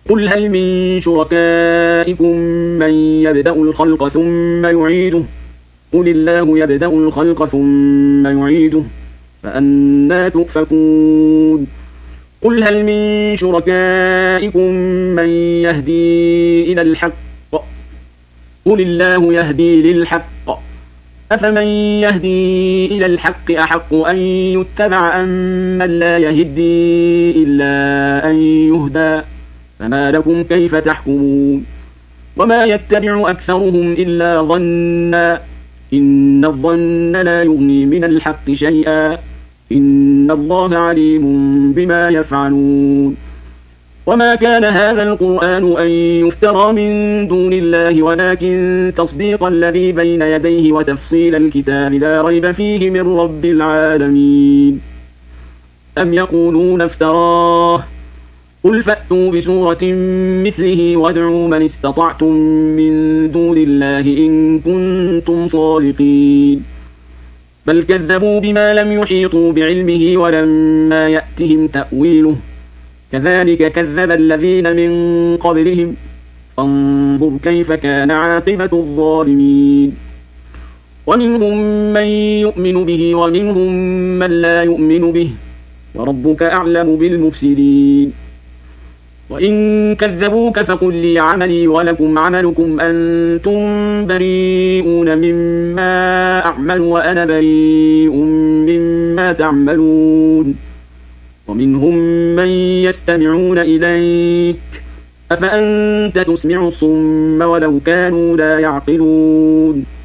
قل هل من شركائكم من يبدأ الخلق ثم يعيده قل الله يبدأ الخلق ثم يعيده فأنى تؤفكون قل هل من شركائكم من يهدي إلى الحق قل الله يهدي للحق أفمن يهدي إلى الحق أحق أن يتبع أمن لا يهدي إلا أن يهدى فما لكم كيف تحكمون وما يتبع أكثرهم إلا ظنا إن الظن لا يغني من الحق شيئا إن الله عليم بما يفعلون وما كان هذا القرآن أن يفترى من دون الله ولكن تصديق الذي بين يديه وتفصيل الكتاب لا ريب فيه من رب العالمين أم يقولون افتراه قل فأتوا بسورة مثله وادعوا من استطعتم من دون الله إن كنتم صادقين بل كذبوا بما لم يحيطوا بعلمه ولما يأتهم تأويله كذلك كذب الذين من قبلهم فانظر كيف كان عاقبة الظالمين ومنهم من يؤمن به ومنهم من لا يؤمن به وربك أعلم بالمفسدين وإن كذبوك فقل لي عملي ولكم عملكم أنتم بريئون مما أعمل وأنا بريء مما تعملون ومنهم من يستمعون إليك أفأنت تسمع الصم ولو كانوا لا يعقلون